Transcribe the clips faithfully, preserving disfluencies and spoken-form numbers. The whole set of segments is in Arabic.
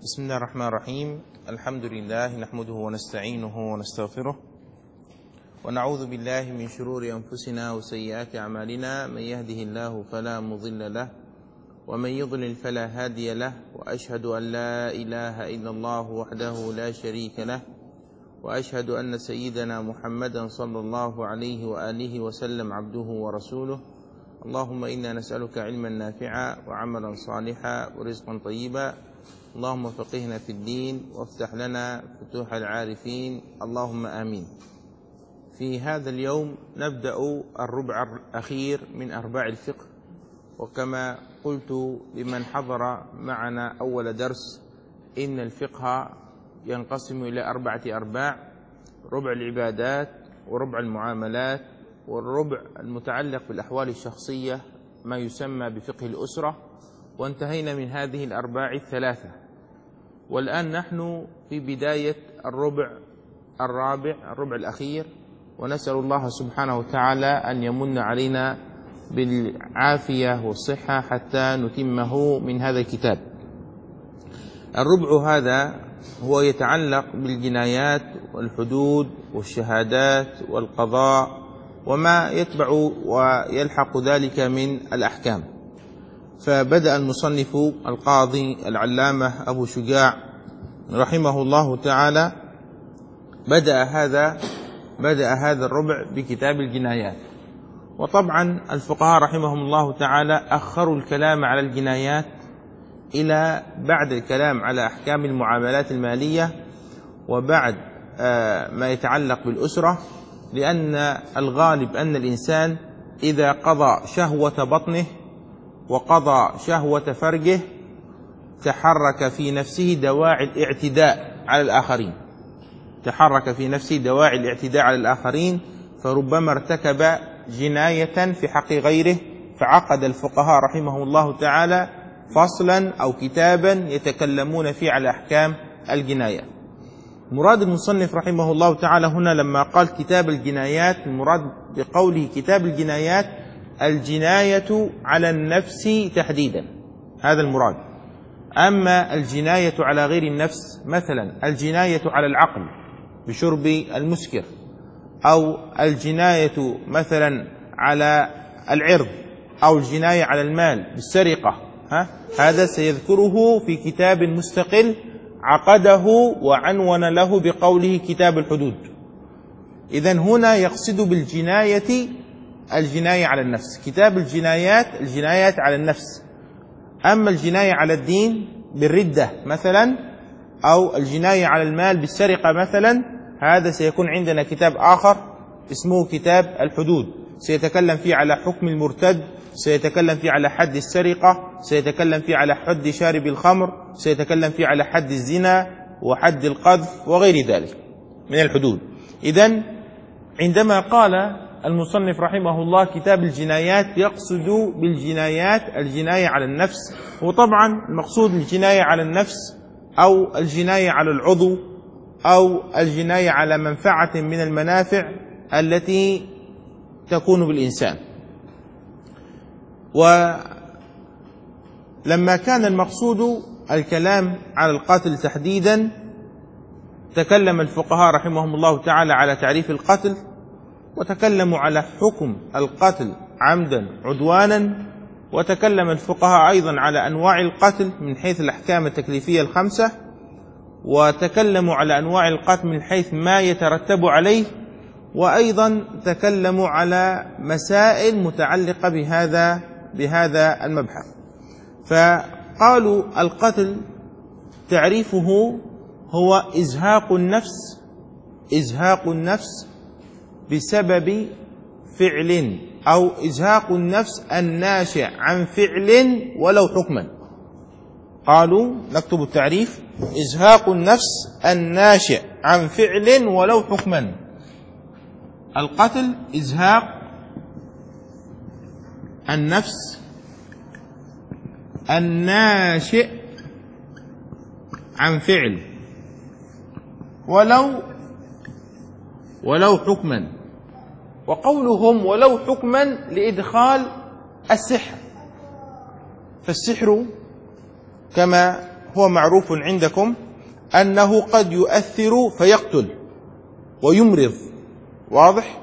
بسم الله الرحمن الرحيم. الحمد لله نحمده ونستعينه ونستغفره ونعوذ بالله من شرور أنفسنا وسيئات أعمالنا. من يهده الله فلا مضل له ومن يضلل فلا هادي له، وأشهد أن لا إله إلا الله وحده لا شريك له، وأشهد أن سيدنا محمدا صلى الله عليه وآله وسلم عبده ورسوله. اللهم إنا نسألك علما نافعا وعملا صالحا ورزقا طيبا. اللهم فقهنا في الدين وافتح لنا فتوح العارفين، اللهم آمين. في هذا اليوم نبدأ الربع الأخير من أرباع الفقه، وكما قلت لمن حضر معنا أول درس إن الفقه ينقسم إلى أربعة أرباع: ربع العبادات، وربع المعاملات، والربع المتعلق بالأحوال الشخصية ما يسمى بفقه الأسرة. وانتهينا من هذه الأرباع الثلاثة، والآن نحن في بداية الربع الرابع، الربع الأخير، ونسأل الله سبحانه وتعالى أن يمن علينا بالعافية والصحة حتى نتمه من هذا الكتاب. الربع هذا هو يتعلق بالجنايات والحدود والشهادات والقضاء وما يتبع ويلحق ذلك من الأحكام. فبدأ المصنف القاضي العلامة أبو شجاع رحمه الله تعالى بدأ هذا بدأ هذا الربع بكتاب الجنايات. وطبعا الفقهاء رحمهم الله تعالى أخروا الكلام على الجنايات إلى بعد الكلام على أحكام المعاملات المالية وبعد ما يتعلق بالأسرة، لأن الغالب أن الإنسان إذا قضى شهوة بطنه وقضى شهوة فرجه تحرك في نفسه دواعي الاعتداء على الآخرين تحرك في نفسه دواعي الاعتداء على الآخرين فربما ارتكب جناية في حق غيره. فعقد الفقهاء رحمهم الله تعالى فصلا أو كتابا يتكلمون فيه على أحكام الجنايات. مراد المصنف رحمه الله تعالى هنا لما قال كتاب الجنايات، المراد بقوله كتاب الجنايات الجناية على النفس تحديدا، هذا المراد. أما الجناية على غير النفس، مثلا الجناية على العقل بشرب المسكر، أو الجناية مثلا على العرض، أو الجناية على المال بالسرقة، ها؟ هذا سيذكره في كتاب مستقل عقده وعنون له بقوله كتاب الحدود. إذن هنا يقصد بالجناية الجناية على النفس، كتاب الجنايات الجنايات على النفس. أما الجناية على الدين بالردة مثلا، أو الجناية على المال بالسرقة مثلا، هذا سيكون عندنا كتاب آخر اسمه كتاب الحدود، سيتكلم فيه على حكم المرتد، سيتكلم فيه على حد السرقة، سيتكلم فيه على حد شارب الخمر، سيتكلم فيه على حد الزنا وحد القذف وغير ذلك من الحدود. إذن عندما قال المصنف رحمه الله كتاب الجنايات يقصد بالجنايات الجناية على النفس. وطبعا المقصود الجناية على النفس أو الجناية على العضو أو الجناية على منفعة من المنافع التي تكون بالإنسان. ولما كان المقصود الكلام على القتل تحديدا، تكلم الفقهاء رحمهم الله تعالى على تعريف القتل، وتكلموا على حكم القتل عمدا عدوانا، وتكلم الفقهاء أيضا على أنواع القتل من حيث الأحكام التكليفية الخمسة، وتكلموا على أنواع القتل من حيث ما يترتب عليه، وأيضا تكلموا على مسائل متعلقة بهذا بهذا المبحث. فقالوا القتل تعريفه هو إزهاق النفس إزهاق النفس بسبب فعل، أو إزهاق النفس الناشئ عن فعل ولو حكما. قالوا نكتب التعريف: إزهاق النفس الناشئ عن فعل ولو حكما. القتل إزهاق النفس الناشئ عن فعل ولو ولو حكما. وقولهم ولو حكما لإدخال السحر، فالسحر كما هو معروف عندكم أنه قد يؤثر فيقتل ويمرض، واضح؟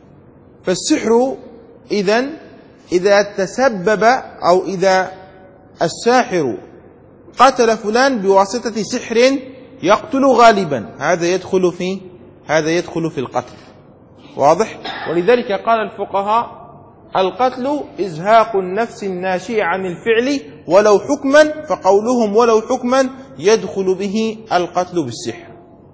فالسحر إذن إذا تسبب أو إذا الساحر قتل فلان بواسطة سحر يقتل غالبا، هذا يدخل في هذا يدخل في القتل، واضح؟ ولذلك قال الفقهاء: القتل إزهاق النفس الناشئة عن الفعل ولو حكما، فقولهم ولو حكما يدخل به القتل بالسحر،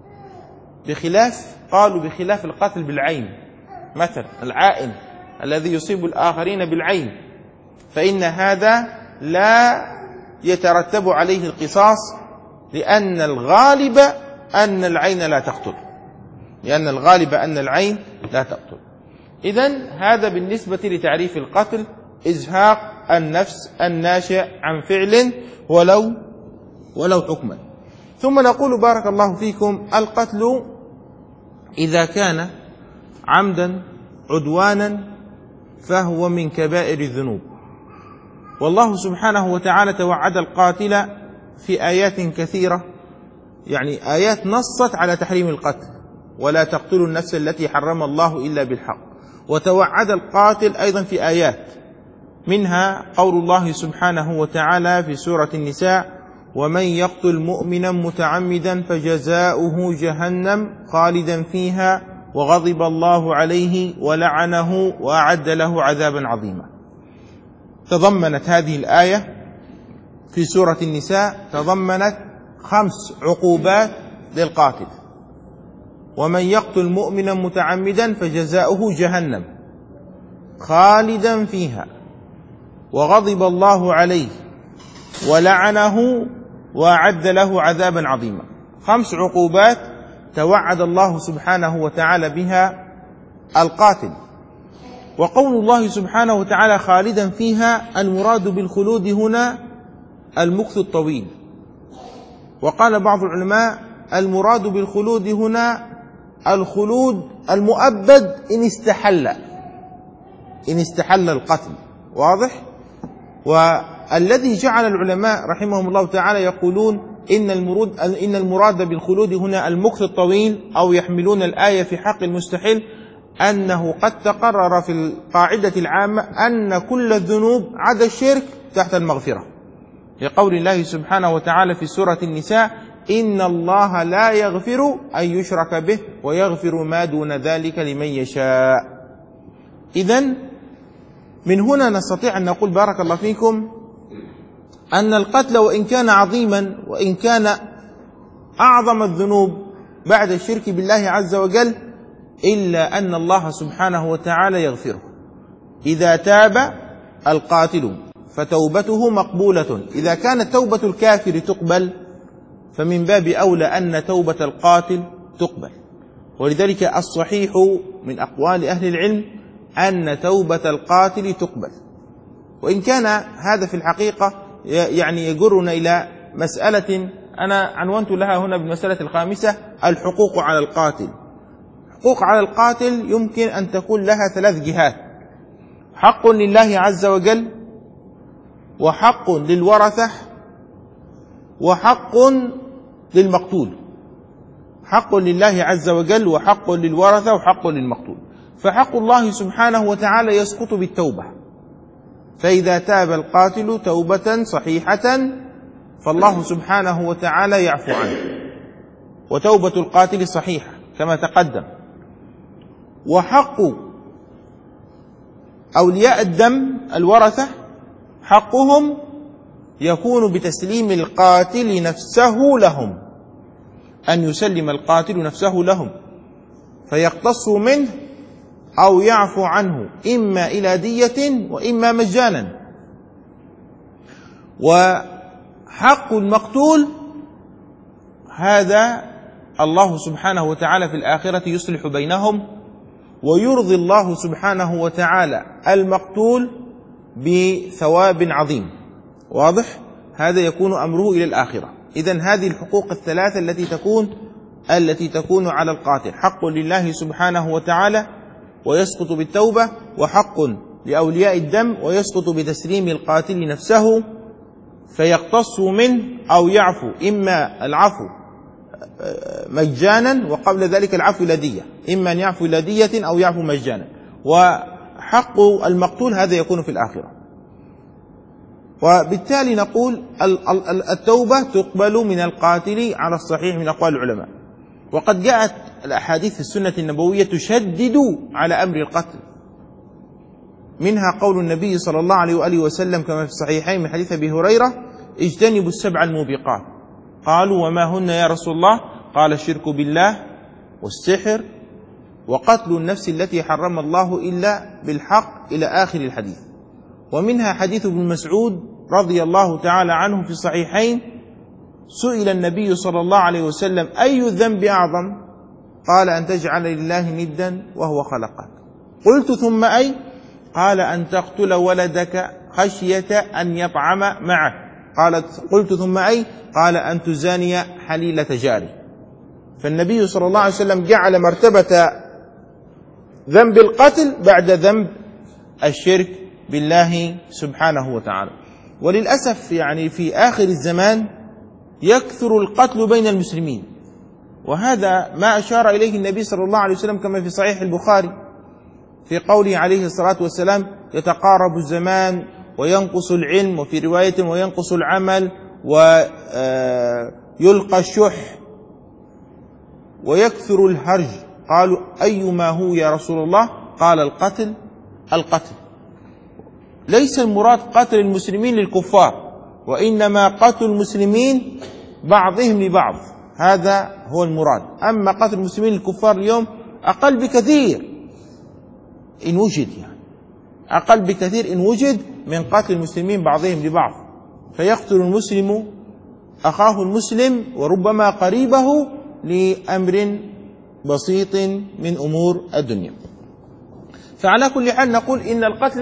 بخلاف قالوا بخلاف القتل بالعين، مثل العائن الذي يصيب الآخرين بالعين، فإن هذا لا يترتب عليه القصاص، لأن الغالب أن العين لا تقتل، لأن الغالب أن العين لا تقتل. إذن هذا بالنسبة لتعريف القتل: إزهاق النفس الناشئ عن فعل ولو ولو حكما. ثم نقول بارك الله فيكم: القتل إذا كان عمدا عدوانا فهو من كبائر الذنوب، والله سبحانه وتعالى توعد القاتل في آيات كثيرة، يعني آيات نصت على تحريم القتل: ولا تقتلوا النفس التي حرم الله إلا بالحق. وتوعد القاتل أيضا في آيات، منها قول الله سبحانه وتعالى في سورة النساء: ومن يقتل مؤمنا متعمدا فجزاؤه جهنم خالدا فيها وغضب الله عليه ولعنه وأعد له عذابا عظيما. تضمنت هذه الآية في سورة النساء تضمنت خمس عقوبات للقاتل: ومن يقتل مؤمنا متعمدا فجزاؤه جهنم خالدا فيها وغضب الله عليه ولعنه وأعد له عذابا عظيما. خمس عقوبات توعد الله سبحانه وتعالى بها القاتل. وقول الله سبحانه وتعالى خالدا فيها، المراد بالخلود هنا المكث الطويل. وقال بعض العلماء: المراد بالخلود هنا الخلود المؤبد إن استحل إن استحل القتل، واضح؟ والذي جعل العلماء رحمهم الله تعالى يقولون إن المراد إن المراد بالخلود هنا المكث الطويل، أو يحملون الآية في حق المستحل، أنه قد تقرر في القاعدة العامة أن كل الذنوب عدا الشرك تحت المغفرة، لقول الله سبحانه وتعالى في سورة النساء: إن الله لا يغفر أن يشرك به ويغفر ما دون ذلك لمن يشاء. إذن من هنا نستطيع أن نقول بارك الله فيكم أن القتل وإن كان عظيما وإن كان أعظم الذنوب بعد الشرك بالله عز وجل، إلا أن الله سبحانه وتعالى يغفره إذا تاب القاتل فتوبته مقبولة. إذا كانت توبة الكافر تقبل فمن باب أولى أن توبة القاتل تقبل. ولذلك الصحيح من أقوال أهل العلم أن توبة القاتل تقبل. وإن كان هذا في الحقيقة يعني يجرنا إلى مسألة أنا عنونت لها هنا بالمسألة الخامسة: الحقوق على القاتل. حقوق على القاتل يمكن أن تكون لها ثلاث جهات: حق لله عز وجل، وحق للورثة، وحق للمقتول. حق لله عز وجل وحق للورثة وحق للمقتول. فحق الله سبحانه وتعالى يسقط بالتوبة، فإذا تاب القاتل توبة صحيحة فالله سبحانه وتعالى يعفو عنه، وتوبة القاتل صحيحة كما تقدم. وحق أولياء الدم الورثة حقهم يكون بتسليم القاتل نفسه لهم، أن يسلم القاتل نفسه لهم فيقتصوا منه أو يعفو عنه، إما إلى دية وإما مجانا. وحق المقتول هذا الله سبحانه وتعالى في الآخرة يصلح بينهم، ويرضي الله سبحانه وتعالى المقتول بثواب عظيم، واضح؟ هذا يكون أمره إلى الآخرة. إذن هذه الحقوق الثلاثة التي تكون التي تكون على القاتل: حق لله سبحانه وتعالى ويسقط بالتوبة، وحق لأولياء الدم ويسقط بتسليم القاتل نفسه، فيقتص منه أو يعفو، إما العفو مجانا وقبل ذلك العفو إلى دية، إما أن يعفو إلى دية أو يعفو مجانا، وحق المقتول هذا يكون في الآخرة. وبالتالي نقول التوبة تقبل من القاتل على الصحيح من أقوال العلماء. وقد جاءت الأحاديث في السنة النبوية تشدد على أمر القتل، منها قول النبي صلى الله عليه وآله وسلم كما في الصحيحين من حديث أبي هريرة: اجتنبوا السبع الموبقات. قالوا: وما هن يا رسول الله؟ قال: الشرك بالله، والسحر، وقتل النفس التي حرم الله إلا بالحق، إلى آخر الحديث. ومنها حديث ابن مسعود رضي الله تعالى عنه في الصحيحين: سئل النبي صلى الله عليه وسلم: أي الذنب أعظم؟ قال: أن تجعل لله ندا وهو خلقك. قلت: ثم أي؟ قال: أن تقتل ولدك خشية أن يطعم معه. قالت: قلت: ثم أي؟ قال: أن تزاني حليلة جاري. فالنبي صلى الله عليه وسلم جعل مرتبة ذنب القتل بعد ذنب الشرك بالله سبحانه وتعالى. وللأسف يعني في آخر الزمان يكثر القتل بين المسلمين، وهذا ما أشار إليه النبي صلى الله عليه وسلم كما في صحيح البخاري في قوله عليه الصلاة والسلام: يتقارب الزمان وينقص العلم، وفي رواية وينقص العمل، ويلقى الشح ويكثر الهرج. قالوا: أي ما هو يا رسول الله؟ قال: القتل القتل. ليس المراد قتل المسلمين للكفار، وإنما قتل المسلمين بعضهم لبعض، هذا هو المراد. أما قتل المسلمين للكفار اليوم أقل بكثير إن وجد، يعني أقل بكثير إن وجد من قتل المسلمين بعضهم لبعض، فيقتل المسلم أخاه المسلم وربما قريبه لأمر بسيط من أمور الدنيا. فعلى كل حال نقول إن القتل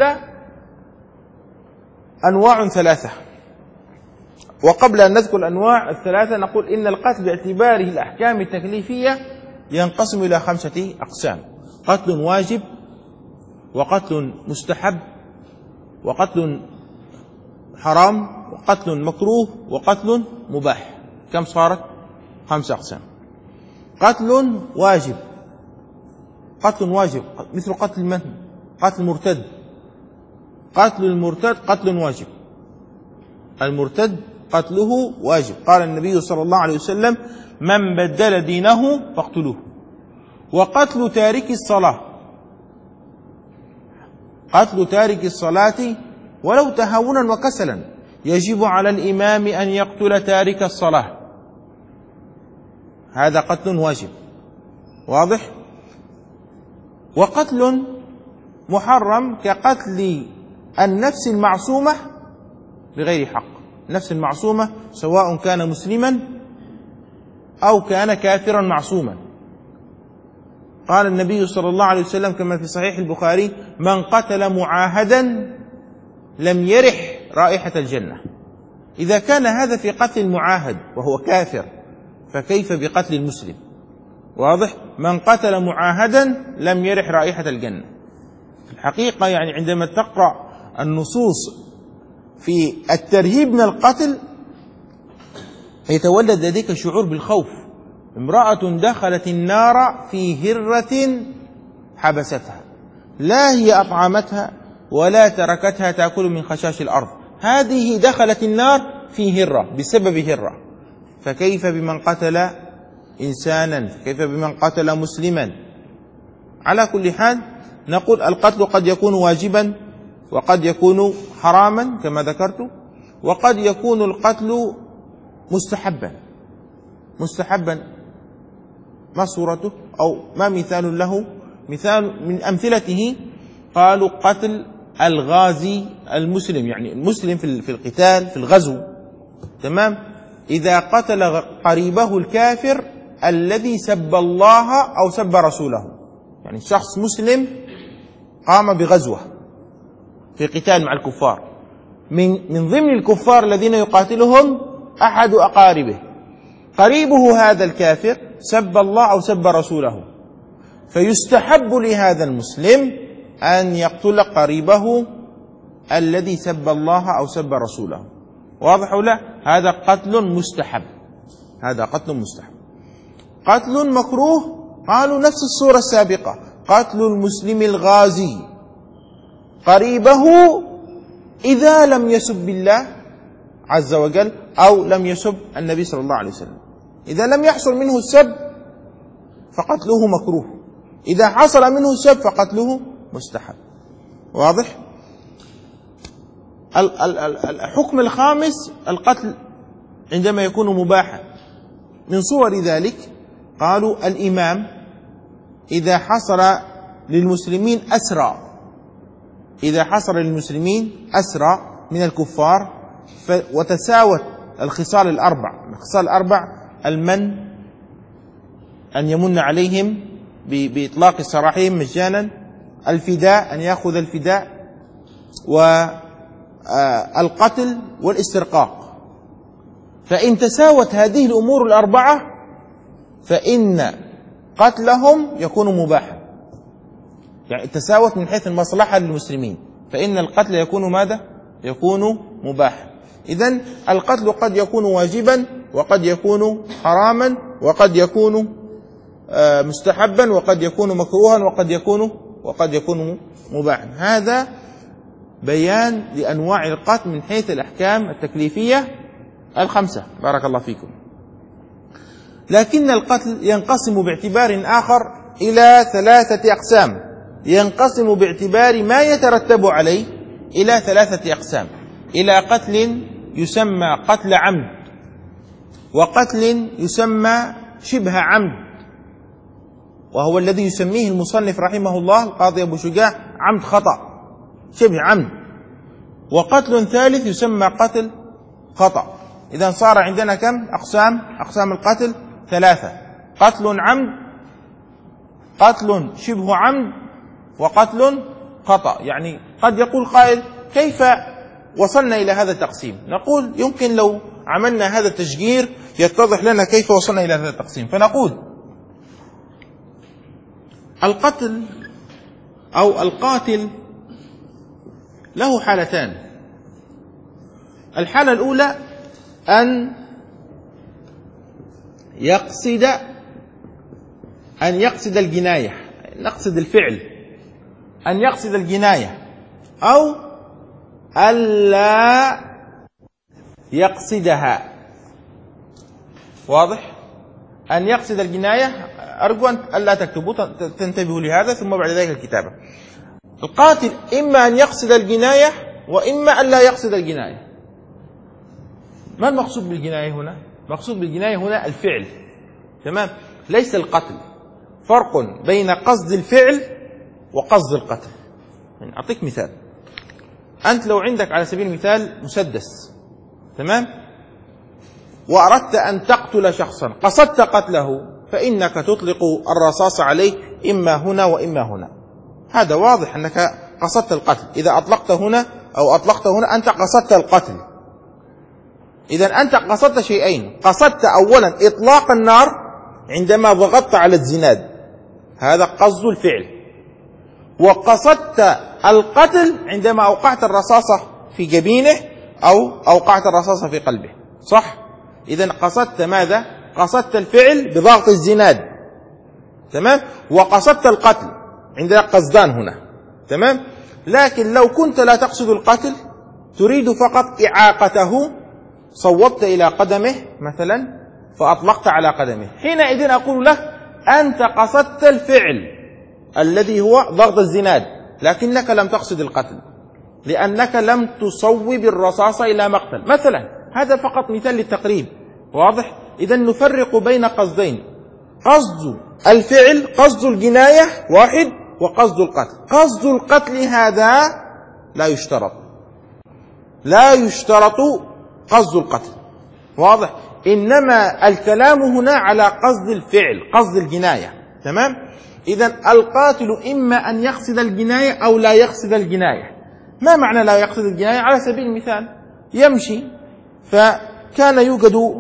أنواع ثلاثة. وقبل أن نذكر الأنواع الثلاثة نقول إن القتل باعتباره الأحكام التكليفية ينقسم إلى خمسة أقسام: قتل واجب، وقتل مستحب، وقتل حرام، وقتل مكروه، وقتل مباح. كم صارت؟ خمسة أقسام. قتل واجب، قتل واجب مثل قتل من؟ قتل المرتد. قتل المرتد قتل واجب، المرتد قتله واجب. قال النبي صلى الله عليه وسلم: من بدل دينه فاقتلوه. وقتل تارك الصلاة، قتل تارك الصلاة ولو تهاونا وكسلا، يجب على الإمام أن يقتل تارك الصلاة، هذا قتل واجب، واضح؟ وقتل محرم كقتل النفس المعصومة بغير حق، النفس المعصومة سواء كان مسلما أو كان كافرا معصوما. قال النبي صلى الله عليه وسلم كما في صحيح البخاري: من قتل معاهدا لم يرح رائحة الجنة. إذا كان هذا في قتل المعاهد وهو كافر، فكيف بقتل المسلم؟ واضح؟ من قتل معاهدا لم يرح رائحة الجنة. في الحقيقة يعني عندما تقرأ النصوص في الترهيب من القتل يتولد لديك شعور بالخوف. امرأة دخلت النار في هرة حبستها، لا هي أطعمتها ولا تركتها تأكل من خشاش الأرض، هذه دخلت النار في هرة بسبب هرة، فكيف بمن قتل إنسانا؟ كيف بمن قتل مسلما؟ على كل حال نقول القتل قد يكون واجبا، وقد يكون حراما كما ذكرت، وقد يكون القتل مستحبا. مستحبا ما صورته أو ما مثال له؟ مثال من أمثلته قالوا قتل الغازي المسلم، يعني المسلم في القتال في الغزو، تمام؟ إذا قتل قريبه الكافر الذي سب الله أو سب رسوله، يعني شخص مسلم قام بغزوة في قتال مع الكفار، من من ضمن الكفار الذين يقاتلهم أحد أقاربه، قريبه هذا الكافر سب الله أو سب رسوله، فيستحب لهذا المسلم أن يقتل قريبه الذي سب الله أو سب رسوله. واضح أو لا؟ هذا قتل مستحب، هذا قتل مستحب. قتل مكروه قالوا نفس الصورة السابقة، قتل المسلم الغازي قريبه إذا لم يسب الله عز وجل أو لم يسب النبي صلى الله عليه وسلم. إذا لم يحصل منه السب فقتله مكروه، إذا حصل منه السب فقتله مستحب. واضح؟ الحكم الخامس القتل عندما يكون مباحا. من صور ذلك قالوا الإمام إذا حصل للمسلمين أسرى، إذا حصل للمسلمين أسرى من الكفار وتساوت الخصال الأربع، الخصال الأربع المن، أن يمن عليهم بإطلاق سراحهم مجانا، الفداء أن يأخذ الفداء، والقتل والاسترقاق. فإن تساوت هذه الأمور الأربعة فإن قتلهم يكون مباحا، يعني تساوت من حيث المصلحة للمسلمين، فإن القتل يكون ماذا؟ يكون مباحا. إذن القتل قد يكون واجبا وقد يكون حراما وقد يكون مستحبا وقد يكون مكروها وقد يكون وقد يكون مباحا. هذا بيان لأنواع القتل من حيث الأحكام التكليفية الخمسة. بارك الله فيكم. لكن القتل ينقسم باعتبار آخر إلى ثلاثة أقسام، ينقسم باعتبار ما يترتب عليه إلى ثلاثة أقسام، إلى قتل يسمى قتل عمد، وقتل يسمى شبه عمد، وهو الذي يسميه المصنف رحمه الله القاضي أبو شجاع عمد خطأ، شبه عمد، وقتل ثالث يسمى قتل خطأ. إذا صار عندنا كم أقسام؟ أقسام القتل ثلاثة: قتل عمد، قتل شبه عمد، وقتل خطأ. يعني قد يقول قائل كيف وصلنا إلى هذا التقسيم؟ نقول يمكن لو عملنا هذا التشجير يتضح لنا كيف وصلنا إلى هذا التقسيم. فنقول القتل أو القاتل له حالتان. الحالة الأولى أن يقصد أن يقصد الجناية، نقصد الفعل، أن يقصد الجناية، أو ألا يقصدها. واضح؟ أن يقصد الجناية، أرجو أن ألا تكتبوا، تنتبهوا لهذا ثم بعد ذلك الكتابة. القاتل إما أن يقصد الجناية وإما أن لا يقصد الجناية. ما المقصود بالجناية هنا؟ المقصود بالجناية هنا الفعل، تمام؟ ليس القتل. فرق بين قصد الفعل وقصد القتل. يعني أعطيك مثال. أنت لو عندك على سبيل المثال مسدس، تمام؟ وأردت أن تقتل شخصا، قصدت قتله، فإنك تطلق الرصاص عليه إما هنا وإما هنا. هذا واضح أنك قصدت القتل. إذا أطلقت هنا أو أطلقت هنا أنت قصدت القتل. إذا أنت قصدت شيئين: قصدت أولا إطلاق النار عندما ضغطت على الزناد، هذا قصد الفعل، وقصدت القتل عندما أوقعت الرصاصة في جبينه أو أوقعت الرصاصة في قلبه، صح؟ إذا قصدت ماذا؟ قصدت الفعل بضغط الزناد، تمام؟ وقصدت القتل، عندنا قصدان هنا، تمام؟ لكن لو كنت لا تقصد القتل، تريد فقط إعاقته، صوبت إلى قدمه مثلا فأطلقت على قدمه، حينئذ أقول له أنت قصدت الفعل الذي هو ضغط الزناد، لكنك لم تقصد القتل لأنك لم تصوب الرصاص إلى مقتل مثلا. هذا فقط مثال للتقريب، واضح؟ إذا نفرق بين قصدين: قصد الفعل، قصد الجناية واحد، وقصد القتل. قصد القتل هذا لا يشترط، لا يشترط قصد القتل، واضح؟ إنما الكلام هنا على قصد الفعل، قصد الجناية، تمام؟ إذن القاتل إما أن يقصد الجناية أو لا يقصد الجناية. ما معنى لا يقصد الجناية؟ على سبيل المثال يمشي فكان يوجد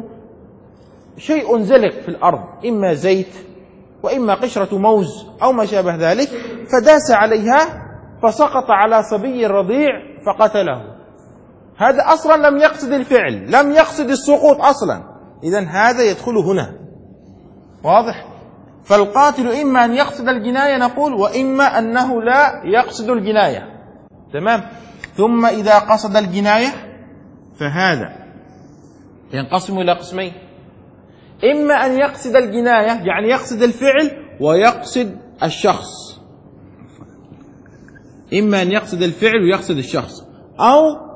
شيء زلق في الأرض، إما زيت وإما قشرة موز أو ما شابه ذلك، فداس عليها فسقط على صبي رضيع فقتله. هذا أصلا لم يقصد الفعل، لم يقصد السقوط أصلا، إذن هذا يدخل هنا. واضح؟ فالقاتل إما أن يقصد الجناية نقول، وإما أنه لا يقصد الجناية. تمام؟ ثم إذا قصد الجناية فهذا ينقسم إلى قسمين: إما أن يقصد الجناية يعني يقصد الفعل ويقصد الشخص، إما أن يقصد الفعل ويقصد الشخص، أو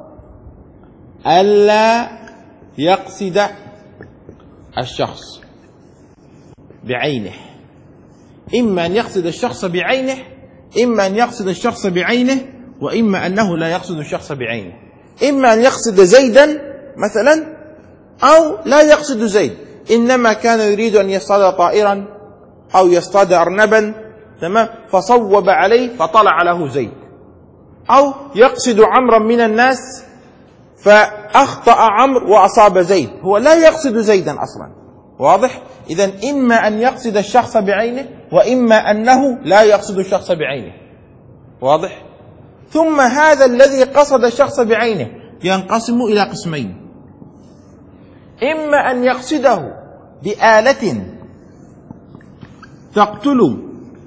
ألا يقصد الشخص بعينه. إما أن يقصد الشخص بعينه، إما أن يقصد الشخص بعينه، وإما أنه لا يقصد الشخص بعينه. إما أن يقصد زيدا مثلا، أو لا يقصد زيد، إنما كان يريد أن يصطاد طائرا أو يصطاد أرنبا، تمام، فصوب عليه فطلع له زيد. أو يقصد عمرا من الناس فأخطأ عمرو وأصاب زيد، هو لا يقصد زيدا أصلا. واضح؟ إذن إما أن يقصد الشخص بعينه، وإما أنه لا يقصد الشخص بعينه. واضح؟ ثم هذا الذي قصد الشخص بعينه ينقسم إلى قسمين: إما أن يقصده بآلة تقتل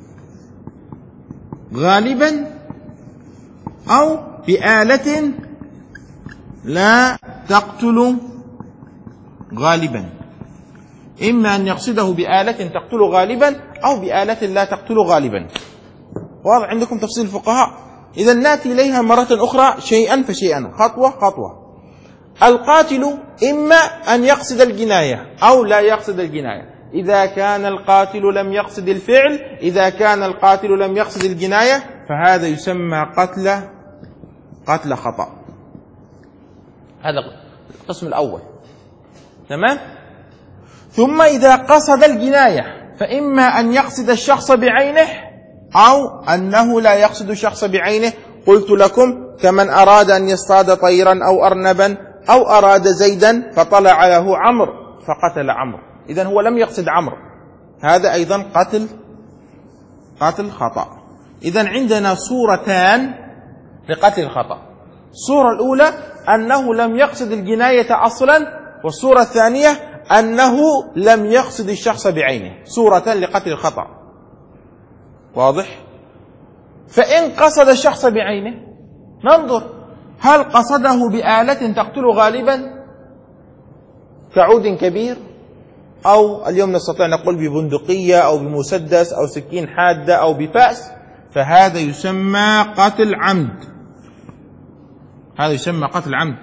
غالبا، أو بآلة لا تقتل غالبا. إما أن يقصده بآلة تقتل غالبا، أو بآلة لا تقتل غالبا. واضح عندكم تفصيل الفقهاء؟ إذا نأتي إليها مرة أخرى شيئا فشيئا، خطوة خطوة. القاتل إما أن يقصد الجناية أو لا يقصد الجناية. إذا كان القاتل لم يقصد الفعل، إذا كان القاتل لم يقصد الجناية، فهذا يسمى قتل قتل خطأ. هذا القسم الأول. تمام؟ ثم إذا قصد الجناية فإما أن يقصد الشخص بعينه، أو أنه لا يقصد الشخص بعينه. قلت لكم: كمن أراد أن يصطاد طيرا أو أرنبا، أو أراد زيدا فطلع له عمرو فقتل عمرو، إذن هو لم يقصد عمرو، هذا أيضا قتل قتل خطأ. إذن عندنا صورتان لقتل الخطأ: الصورة الأولى أنه لم يقصد الجناية أصلا، والصورة الثانية أنه لم يقصد الشخص بعينه. صورتان لقتل الخطأ. واضح؟ فإن قصد الشخص بعينه ننظر هل قصده بآلة تقتل غالبا كعود كبير، أو اليوم نستطيع نقول ببندقية أو بمسدس أو سكين حادة أو بفأس، فهذا يسمى قتل عمد، هذا يسمى قتل عمد.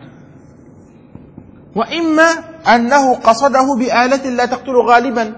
وإما أنه قصده بآلة لا تقتل غالبا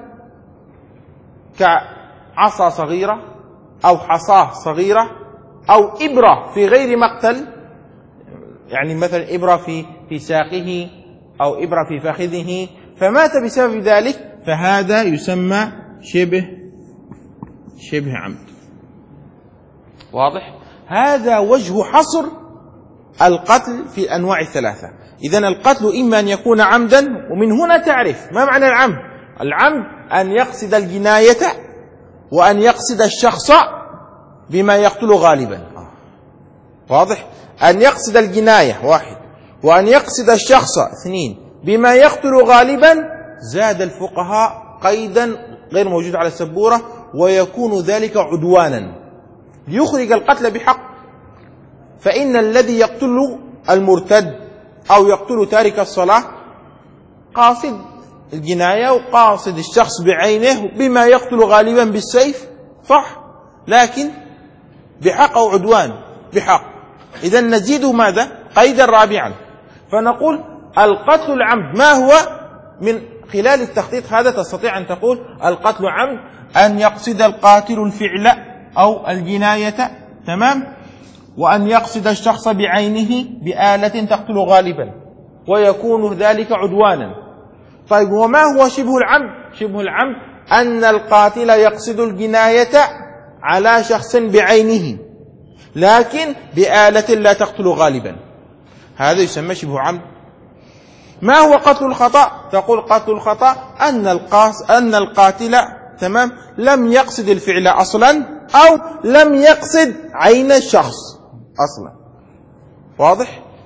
كعصا صغيرة أو حصاة صغيرة أو إبرة في غير مقتل، يعني مثلا إبرة في في ساقه أو إبرة في فخذه فمات بسبب ذلك، فهذا يسمى شبه شبه عمد. واضح؟ هذا وجه حصر القتل في الأنواع الثلاثة. إذن القتل إما أن يكون عمدا، ومن هنا تعرف ما معنى العمد. العمد أن يقصد الجناية وأن يقصد الشخص بما يقتل غالبا. واضح؟ أن يقصد الجناية واحد، وأن يقصد الشخص اثنين بما يقتل غالبا. زاد الفقهاء قيدا غير موجود على السبورة: ويكون ذلك عدوانا، يخرج القتل بحق. فإن الذي يقتل المرتد أو يقتل تارك الصلاة قاصد الجناية وقاصد الشخص بعينه بما يقتل غالبا بالسيف، صح، لكن بحق أو عدوان بحق. إذا نزيد ماذا؟ قيدا رابعا، فنقول القتل العمد ما هو؟ من خلال التخطيط هذا تستطيع أن تقول القتل عمد أن يقصد القاتل الفعل أو الجناية، تمام، وأن يقصد الشخص بعينه بآلة تقتل غالبا، ويكون ذلك عدوانا. طيب وما هو شبه العمد؟ شبه العمد أن القاتل يقصد الجناية على شخص بعينه لكن بآلة لا تقتل غالبا، هذا يسمى شبه عمد. ما هو قتل الخطأ؟ تقول قتل الخطأ أن القاس أن القاتل تمام لم يقصد الفعل أصلا، أو لم يقصد عين الشخص أصلا. واضح؟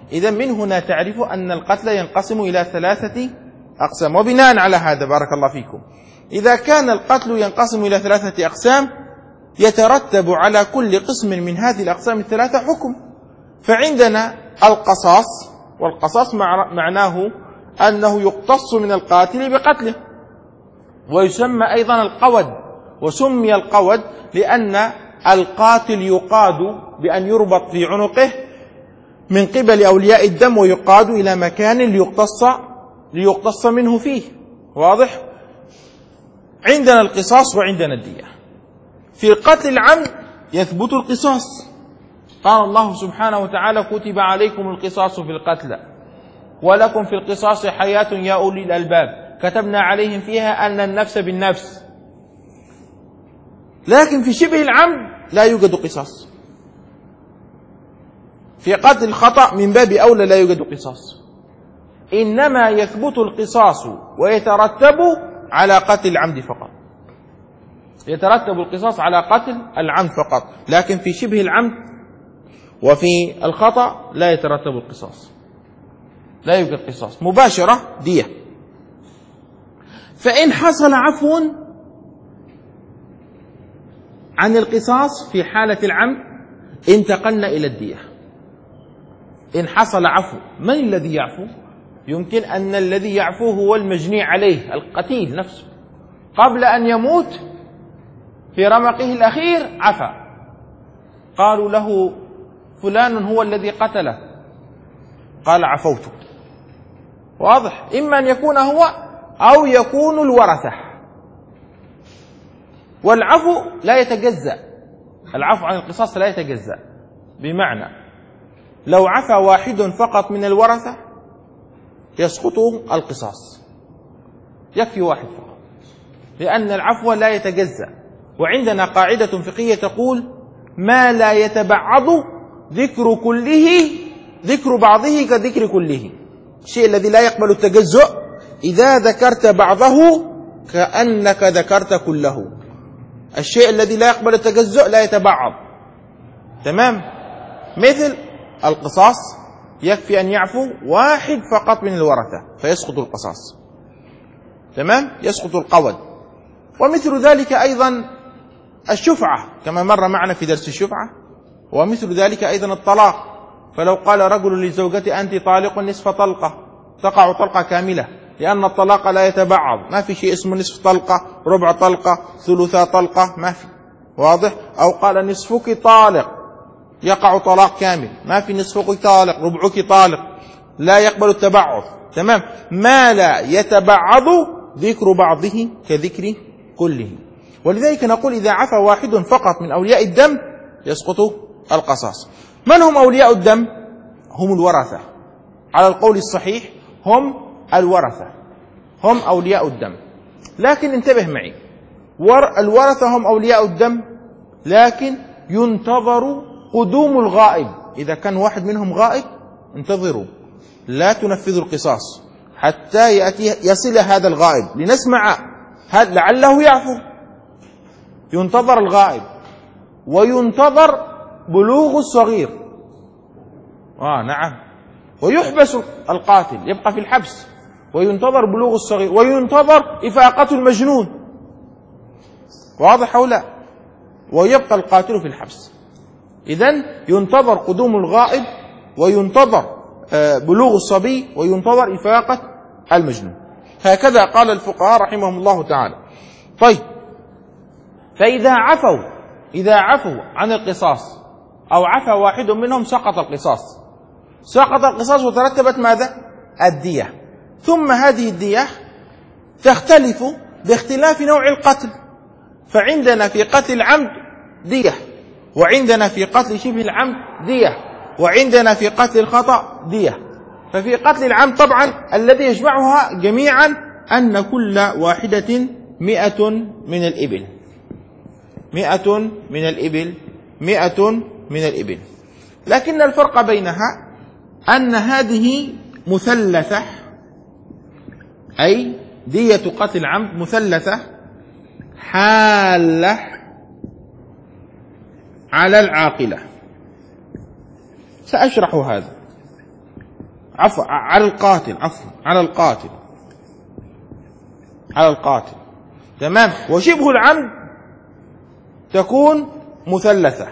إذا من هنا تعرف أن القتل ينقسم إلى ثلاثة أقسام. وبناء على هذا بارك الله فيكم، إذا كان القتل ينقسم إلى ثلاثة أقسام يترتب على كل قسم من هذه الأقسام الثلاثة حكم. فعندنا القصاص، والقصاص معناه أنه يقتص من القاتل بقتله، ويسمى أيضا القود، وسمي القود لأن القاتل يقاد بأن يربط في عنقه من قبل أولياء الدم ويقاد إلى مكان ليقتص ليقتص منه فيه. واضح؟ عندنا القصاص وعندنا الدية. في قتل العمد يثبت القصاص، قال الله سبحانه وتعالى: كتب عليكم القصاص في القتلى ولكم في القصاص حياة يا أولي الألباب كتبنا عليهم فيها أن النفس بالنفس. لكن في شبه العمد لا يوجد قصاص. في قتل الخطأ من باب أولى لا يوجد قصاص، إنما يثبت القصاص ويترتب على قتل العمد فقط. يترتب القصاص على قتل العمد فقط، لكن في شبه العمد وفي الخطأ لا يترتب القصاص، لا يوجد قصاص، مباشرة دية. فإن حصل عفو عن القصاص في حالة العمد انتقلنا إلى الدية. إن حصل عفو، من الذي يعفو؟ يمكن أن الذي يعفو هو المجني عليه القتيل نفسه، قبل أن يموت في رمقه الأخير عفا، قالوا له فلان هو الذي قتله، قال عفوت. واضح؟ إما أن يكون هو أو يكون الورثة. والعفو لا يتجزأ، العفو عن القصاص لا يتجزأ، بمعنى لو عفا واحد فقط من الورثة يسقط القصاص، يكفي واحد فقط، لأن العفو لا يتجزأ. وعندنا قاعدة فقهية تقول: ما لا يتبعض ذكر كله ذكر بعضه كذكر كله. الشيء الذي لا يقبل التجزؤ إذا ذكرت بعضه كأنك ذكرت كله. الشيء الذي لا يقبل التجزؤ لا يتبعض. تمام؟ مثل القصاص يكفي أن يعفو واحد فقط من الورثة فيسقط القصاص. تمام؟ يسقط القود. ومثل ذلك أيضا الشفعة كما مر معنا في درس الشفعة، ومثل ذلك أيضا الطلاق. فلو قال رجل لزوجته أنت طالق نصف طلقة تقع طلقة كاملة، لأن الطلاق لا يتبعض، ما في شيء اسمه نصف طلقة، ربع طلقة، ثلثا طلقة، ما في. واضح؟ أو قال نصفك طالق يقع طلاق كامل، ما في نصفك طالق ربعك طالق، لا يقبل التبعض. تمام؟ ما لا يتبعض ذكر بعضه كذكر كله. ولذلك نقول إذا عفى واحد فقط من أولياء الدم يسقط القصاص. من هم أولياء الدم؟ هم الورثة، على القول الصحيح هم الورثة، هم أولياء الدم. لكن انتبه معي، الورثة هم أولياء الدم، لكن ينتظر قدوم الغائب. إذا كان واحد منهم غائب انتظروا، لا تنفذوا القصاص حتى يأتي يصل هذا الغائب لنسمع هل لعله يعفو. ينتظر الغائب وينتظر بلوغ الصغير. آه نعم. ويحبس القاتل، يبقى في الحبس، وينتظر بلوغ الصغير، وينتظر إفاقة المجنون. واضح أو لا؟ ويبقى القاتل في الحبس. إذن ينتظر قدوم الغائب، وينتظر بلوغ الصبي، وينتظر إفاقة المجنون. هكذا قال الفقهاء رحمهم الله تعالى. طيب، فإذا عفوا إذا عفوا عن القصاص أو عفى واحد منهم سقط القصاص، سقط القصاص وترتبت ماذا؟ الدية. ثم هذه الدية تختلف باختلاف نوع القتل. فعندنا في قتل العمد دية، وعندنا في قتل شبه العمد دية، وعندنا في قتل الخطأ دية. ففي قتل العمد طبعا الذي يجمعها جميعا أن كل واحدة مئة من الإبل، مئة من الإبل، مئة من الإبل. لكن الفرق بينها أن هذه مثلثة، أي دية قتل العمد مثلثة حالة على العاقلة. سأشرح هذا. عفوا على القاتل، عفوا على القاتل، على القاتل. تمام. وشبه العمد تكون مثلثة.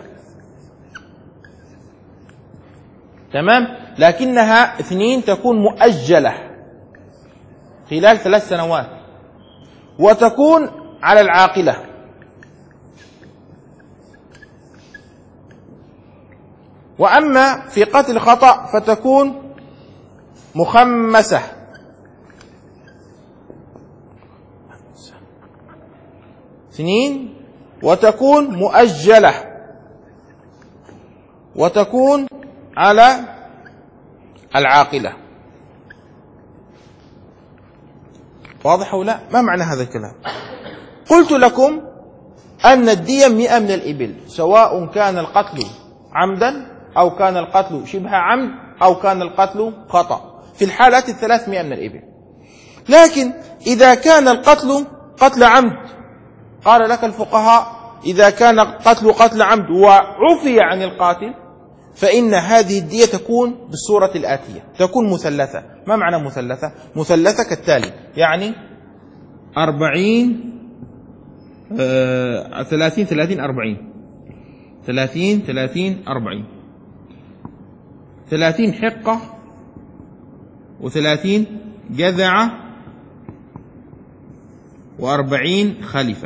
تمام. لكنها اثنين تكون مؤجلة خلال ثلاث سنوات، وتكون على العاقلة. وأما في قتل خطأ فتكون مخمسة، اثنين، وتكون مؤجلة، وتكون على العاقلة. واضح أو لا؟ ما معنى هذا الكلام؟ قلت لكم أن الدية مئة من الإبل، سواء كان القتل عمدا أو كان القتل شبه عمد أو كان القتل خطأ، في الحالات الثلاث مئة من الإبل. لكن إذا كان القتل قتل عمد، قال لك الفقهاء إذا كان قتل قتل عمد وعفي عن القاتل فإن هذه الدية تكون بالصورة الآتية، تكون مثلثة. ما معنى مثلثة؟ مثلثة كالتالي، يعني أربعين آه ثلاثين ثلاثين أربعين، ثلاثين ثلاثين أربعين، ثلاثين حقة وثلاثين جذعة وأربعين خلفة.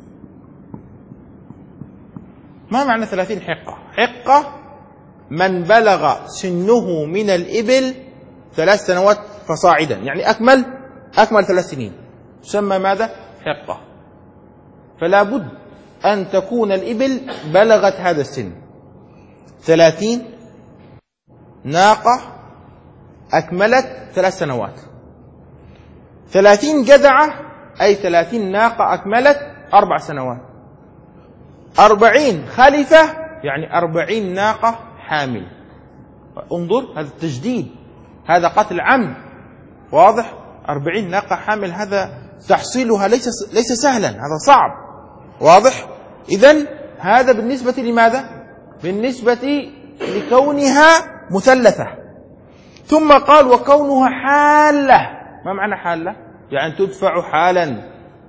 ما معنى ثلاثين حقة؟ حقة من بلغ سنه من الإبل ثلاث سنوات فصاعدا، يعني أكمل أكمل ثلاث سنين، تسمى ماذا؟ حقة. فلا بد أن تكون الإبل بلغت هذا السن. ثلاثين ناقة أكملت ثلاث سنوات. ثلاثين جذعة أي ثلاثين ناقة أكملت أربع سنوات. أربعين خلفة يعني أربعين ناقة حامل. انظر، هذا التجديد، هذا قتل عمد. واضح؟ أربعين ناقة حامل، هذا تحصيلها ليس ليس سهلا، هذا صعب. واضح؟ إذن هذا بالنسبة لماذا؟ بالنسبة لكونها مثلثة. ثم قال وكونها حالة. ما معنى حالة؟ يعني تدفع حالا،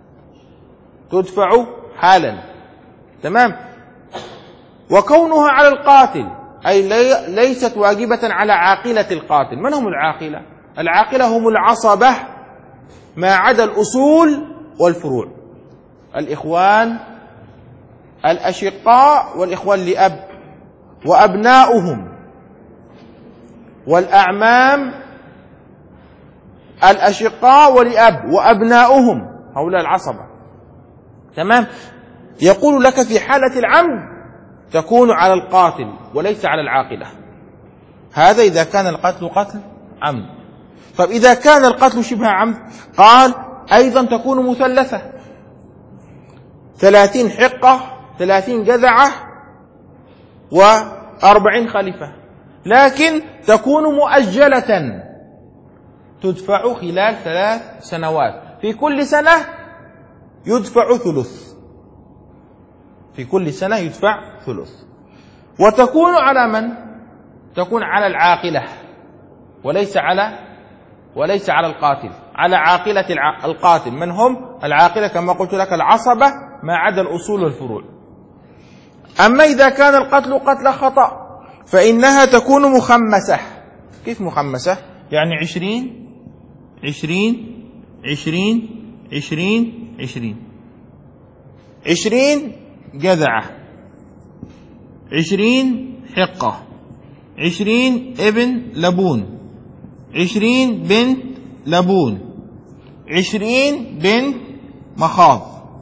تدفع حالا. تمام. وكونها على القاتل أي لي ليست واجبة على عاقلة القاتل. من هم العاقلة؟ العاقلة هم العصبة ما عدا الأصول والفروع، الإخوان، الأشقاء والإخوان لأب وأبناؤهم والأعمام، الأشقاء ولأب وأبناؤهم، هؤلاء العصبة. تمام. يقول لك في حالة العمد تكون على القاتل وليس على العاقلة. هذا إذا كان القتل قتل عمد. طيب إذا كان القتل شبه عمد، قال أيضا تكون مثلثة، ثلاثين حقة، ثلاثين جذعة وأربعين خلفة، لكن تكون مؤجلة، تدفع خلال ثلاث سنوات، في كل سنة يدفع ثلث، في كل سنة يدفع ثلث. وتكون على من؟ تكون على العاقلة وليس على وليس على القاتل، على عاقلة القاتل. من هم العاقلة؟ كما قلت لك العصبة ما عدا الأصول والفروع. أما إذا كان القتل قتل خطأ فإنها تكون مخمسة. كيف مخمسة؟ يعني عشرين عشرين عشرين عشرين عشرين عشرين جذعة، عشرين حقة، عشرين ابن لبون، عشرين بنت لبون، عشرين بنت مخاض.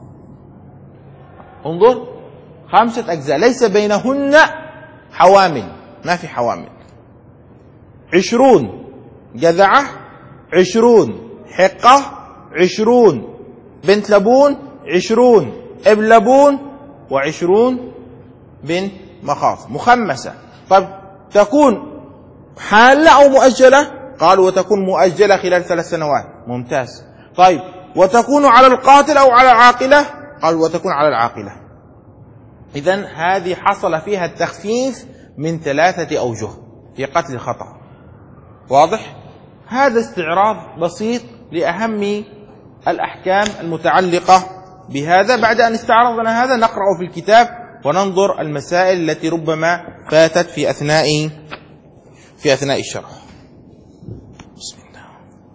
انظر، خمسة أجزاء ليس بينهن حوامل، ما في حوامل. عشرون جذعة، عشرون حقة، عشرون بنت لبون، عشرون ابن لبون، وعشرون بنت مخاض، مخمسة. طيب تكون حالة أو مؤجلة؟ قالوا وتكون مؤجلة خلال ثلاث سنوات. ممتاز. طيب وتكون على القاتل أو على العاقلة؟ قالوا وتكون على العاقلة. إذن هذه حصل فيها التخفيف من ثلاثة أوجه في قتل الخطأ. واضح؟ هذا استعراض بسيط لأهم الأحكام المتعلقة بهذا. بعد أن استعرضنا هذا نقرأ في الكتاب وننظر المسائل التي ربما فاتت في أثناء في أثناء الشرح. بسم الله.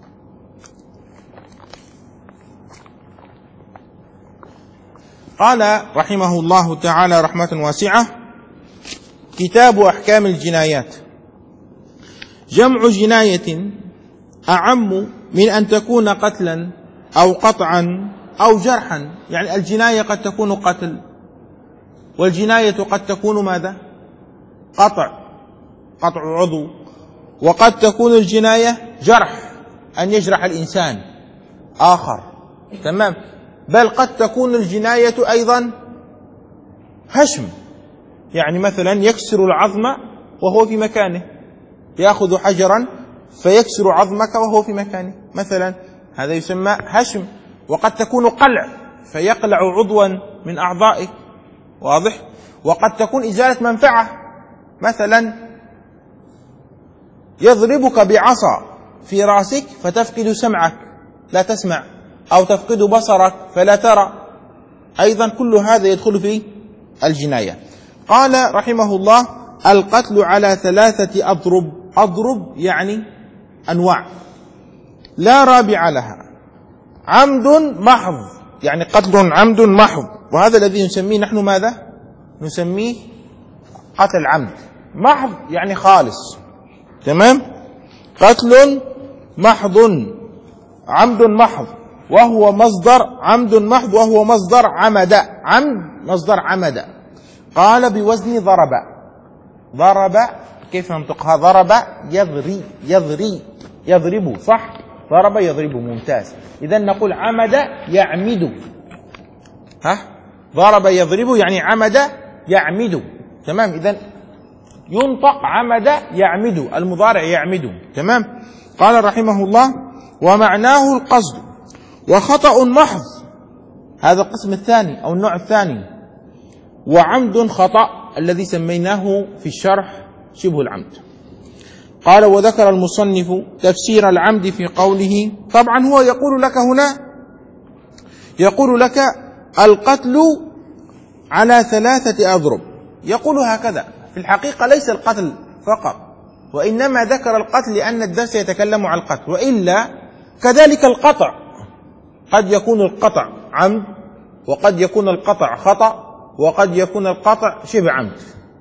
قال رحمه الله تعالى رحمة واسعة: كتاب أحكام الجنايات. جمع جناية أعم من أن تكون قتلا أو قطعا أو جرحا. يعني الجناية قد تكون قتل، والجناية قد تكون ماذا؟ قطع، قطع عضو، وقد تكون الجناية جرح، أن يجرح الإنسان آخر. تمام. بل قد تكون الجناية أيضا هشم، يعني مثلا يكسر العظم وهو في مكانه، يأخذ حجرا فيكسر عظمك وهو في مكانه مثلا، هذا يسمى هشم. وقد تكون قلع، فيقلع عضوا من أعضائك، واضح؟ وقد تكون إزالة منفعة، مثلا يضربك بعصا في رأسك فتفقد سمعك لا تسمع، أو تفقد بصرك فلا ترى، أيضا كل هذا يدخل في الجناية. قال رحمه الله: القتل على ثلاثة أضرب. أضرب يعني أنواع لا رابع لها. عمد محض، يعني قتل عمد محض، وهذا الذي نسميه نحن ماذا؟ نسميه قتل عمد محض، يعني خالص. تمام. قتل محض، عمد محض، وهو مصدر عمد محض، وهو مصدر عمد. عمد مصدر عمد. قال بوزن ضرب. ضرب كيف ننطقها؟ ضرب يضري، يضري، يضرب، صح؟ ضرب يضرب، ممتاز. إذن نقول عمد يعمد. ها؟ ضرب يضرب يعني عمد يعمد. تمام. إذن ينطق عمد يعمد، المضارع يعمد. تمام. قال رحمه الله: ومعناه القصد. وخطأ محض، هذا القسم الثاني أو النوع الثاني. وعمد خطأ الذي سميناه في الشرح شبه العمد. قال: وذكر المصنف تفسير العمد في قوله. طبعا هو يقول لك هنا، يقول لك القتل على ثلاثة أضرب. يقول هكذا، في الحقيقة ليس القتل فقط، وإنما ذكر القتل لأن الدرس يتكلم عن القتل، وإلا كذلك القطع، قد يكون القطع عمد، وقد يكون القطع خطأ، وقد يكون القطع شبه عمد.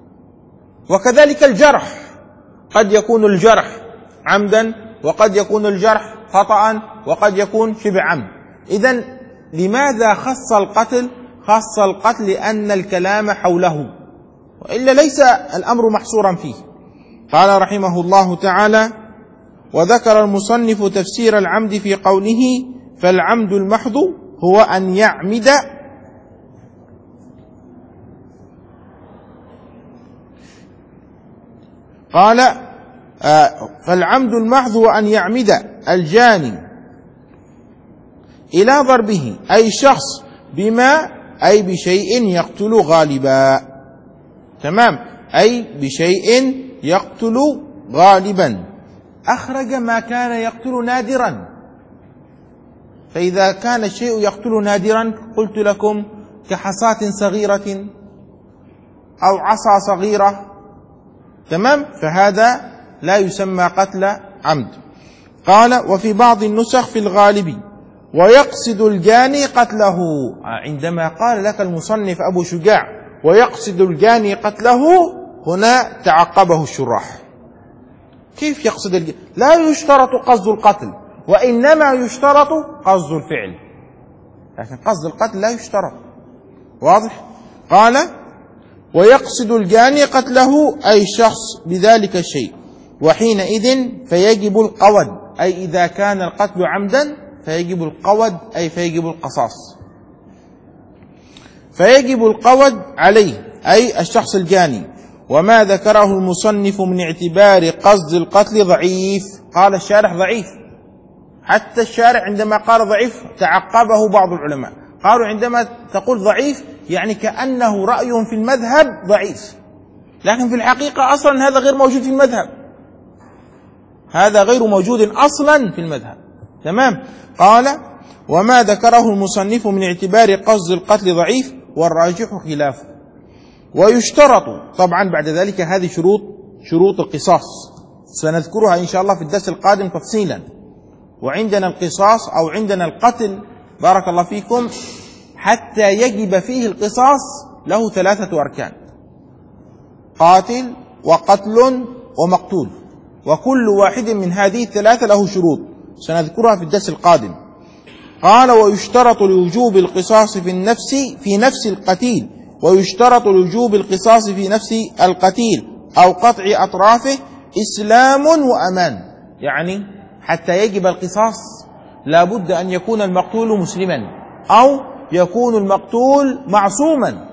وكذلك الجرح، قد يكون الجرح عمدا، وقد يكون الجرح خطأ، وقد يكون شبه عمد. إذن لماذا خص القتل؟ خص القتل لأن الكلام حوله، وإلا ليس الأمر محصورا فيه. قال رحمه الله تعالى: وذكر المصنف تفسير العمد في قوله: فالعمد المحض هو أن يعمد قال آه فالعمد المحض هو أن يعمد الجاني إلى ضربه أي شخص بما أي بشيء يقتل غالبا. تمام. أي بشيء يقتل غالبا. أخرج ما كان يقتل نادرا، فإذا كان الشيء يقتل نادرا قلت لكم كحصاة صغيرة أو عصا صغيرة، تمام، فهذا لا يسمى قتل عمد. قال: وفي بعض النسخ في الغالب ويقصد الجاني قتله. عندما قال لك المصنف أبو شجاع ويقصد الجاني قتله، هنا تعقبه الشراح. كيف يقصد الجاني؟ لا يشترط قصد القتل، وإنما يشترط قصد الفعل، لكن قصد القتل لا يشترط. واضح؟ قال: ويقصد الجاني قتله أي شخص بذلك الشيء، وحينئذ فيجب القود، أي إذا كان القتل عمدا فيجب القود، أي فيجب القصاص، فيجب القود عليه أي الشخص الجاني. وما ذكره المصنف من اعتبار قصد القتل ضعيف. قال الشارح ضعيف، حتى الشارح عندما قال ضعيف تعقبه بعض العلماء، قالوا عندما تقول ضعيف يعني كأنه رأي في المذهب ضعيف، لكن في الحقيقة أصلا هذا غير موجود في المذهب. هذا غير موجود أصلا في المذهب. تمام. قال وما ذكره المصنف من اعتبار قصد القتل ضعيف والراجح خلافه. ويشترط طبعا بعد ذلك هذه شروط شروط القصاص سنذكرها إن شاء الله في الدرس القادم تفصيلا. وعندنا القصاص أو عندنا القتل بارك الله فيكم حتى يجب فيه القصاص له ثلاثة أركان: قاتل وقتل ومقتول، وكل واحد من هذه الثلاثة له شروط سنذكرها في الدرس القادم. قال ويشترط لوجوب القصاص في النفس في نفس القتيل ويشترط لوجوب القصاص في نفس القتيل أو قطع أطرافه إسلام وأمان. يعني حتى يجب القصاص لا بد أن يكون المقتول مسلما أو يكون المقتول معصوما.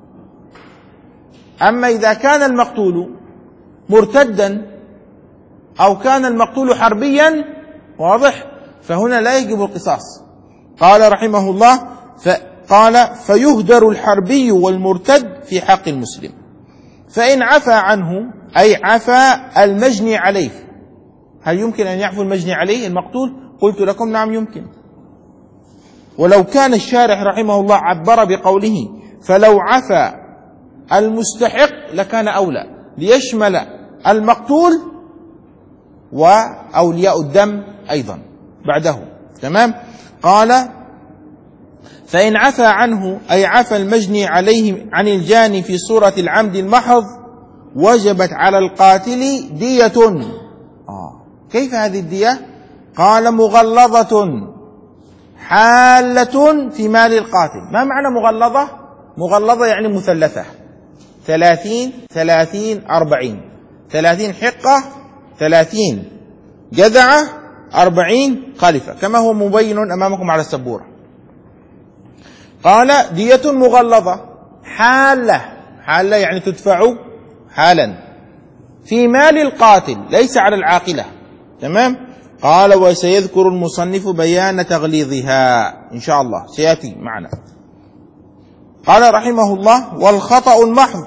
أما إذا كان المقتول مرتدا أو كان المقتول حربيا واضح فهنا لا يجب القصاص. قال رحمه الله قال فيهدر الحربي والمرتد في حق المسلم، فإن عفى عنه أي عفى المجني عليه. هل يمكن أن يعفو المجني عليه المقتول؟ قلت لكم نعم يمكن. ولو كان الشارح رحمه الله عبر بقوله فلو عفى المستحق لكان أولى ليشمل المقتول وأولياء الدم أيضا بعده. تمام. قال فإن عفى عنه أي عفى المجني عليه عن الجاني في صورة العمد المحض وجبت على القاتل دية. آه. كيف هذه الدية؟ قال مغلظة حالة في مال القاتل. ما معنى مغلظة؟ مغلظة يعني مثلثة، ثلاثين ثلاثين أربعين، ثلاثين حقة ثلاثين جذعة أربعين خلفة كما هو مبين أمامكم على السبورة. قال دية مغلظة حالة، حالة يعني تدفع حالا في مال القاتل ليس على العاقلة. تمام. قال وسيذكر المصنف بيان تغليظها إن شاء الله سيأتي معنا. قال رحمه الله والخطأ المحض.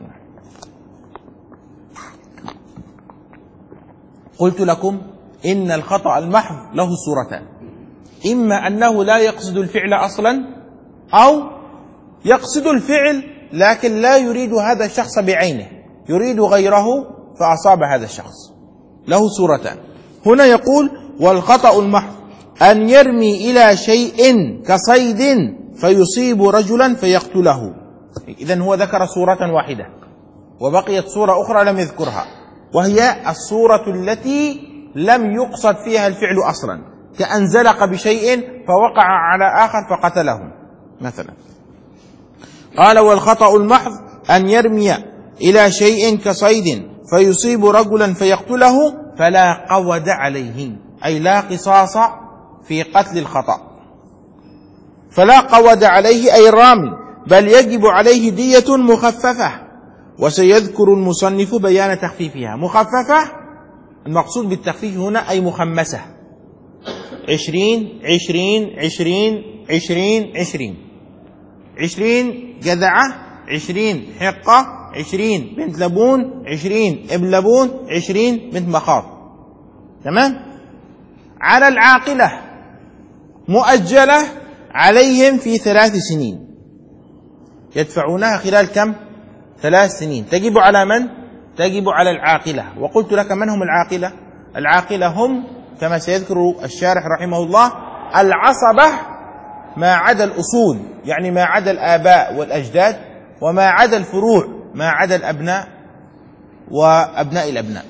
قلت لكم إن الخطأ المحض له صورتان: إما أنه لا يقصد الفعل أصلا أو يقصد الفعل لكن لا يريد هذا الشخص بعينه، يريد غيره فأصاب هذا الشخص. له صورتان. هنا يقول والخطأ المحض أن يرمي إلى شيء كصيد فيصيب رجلا فيقتله. إذن هو ذكر صورة واحدة وبقيت صورة أخرى لم يذكرها، وهي الصورة التي لم يقصد فيها الفعل أصلا، كأن زلق بشيء فوقع على آخر فقتله مثلا. قال والخطأ المحض أن يرمي إلى شيء كصيد فيصيب رجلا فيقتله فلا قود عليه، أي لا قصاص في قتل الخطأ، فلا قود عليه أي الرامي، بل يجب عليه دية مخففة. وسيذكر المصنف بيان تخفيفها. مخففة المقصود بالتخفيف هنا أي مخمسة، عشرين عشرين عشرين عشرين عشرين عشرين جذعة، عشرين حقة، عشرين بنت لبون، عشرين ابن لبون، عشرين بنت مخاض. تمام. على العاقلة مؤجلة عليهم في ثلاث سنين يدفعونها خلال كم؟ ثلاث سنين. تجب على من؟ تجب على العاقلة. وقلت لك من هم العاقلة؟ العاقلة هم كما سيذكر الشارح رحمه الله العصبة ما عدا الأصول، يعني ما عدا الآباء والأجداد، وما عدا الفروع ما عدا الأبناء وأبناء الأبناء.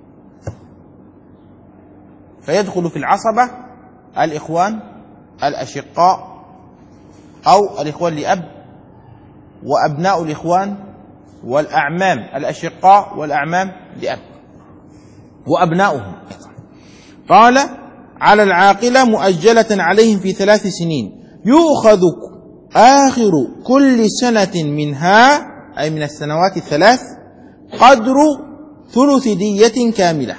فيدخل في العصبة الإخوان الأشقاء أو الإخوان لأب وأبناء الإخوان والأعمام الأشقاء والأعمام لأب وأبناؤهم. قال على العاقلة مؤجلة عليهم في ثلاث سنين يؤخذ آخر كل سنة منها أي من السنوات الثلاث قدر ثلث دية كاملة.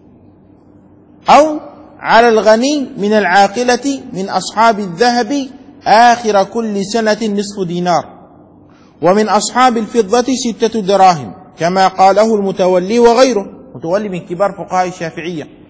أو على الغني من العاقلة من أصحاب الذهب آخر كل سنة نصف دينار، ومن أصحاب الفضة ستة دراهم كما قاله المتولي وغيره. متولي من كبار فقهاء الشافعية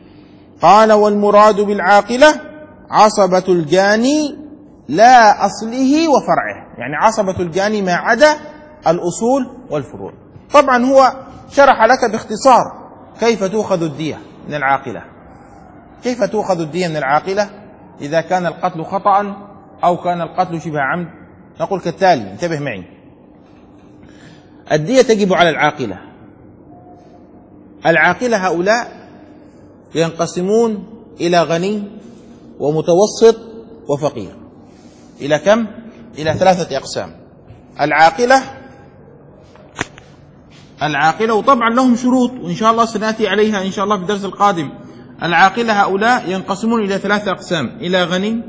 قال والمراد بالعاقلة عصبة الجاني لا أصله وفرعه، يعني عصبة الجاني ما عدا الأصول والفروع. طبعا هو شرح لك باختصار كيف تؤخذ الدية من العاقلة. كيف تؤخذ الدية من العاقلة إذا كان القتل خطأ أو كان القتل شبه عمد؟ نقول كالتالي، انتبه معي. الدية تجب على العاقلة. العاقلة هؤلاء ينقسمون إلى غني ومتوسط وفقير. إلى كم؟ إلى ثلاثة أقسام. العاقلة العاقلة وطبعا لهم شروط وإن شاء الله سنأتي عليها إن شاء الله في الدرس القادم. العاقلة هؤلاء ينقسمون إلى ثلاثة أقسام: إلى غني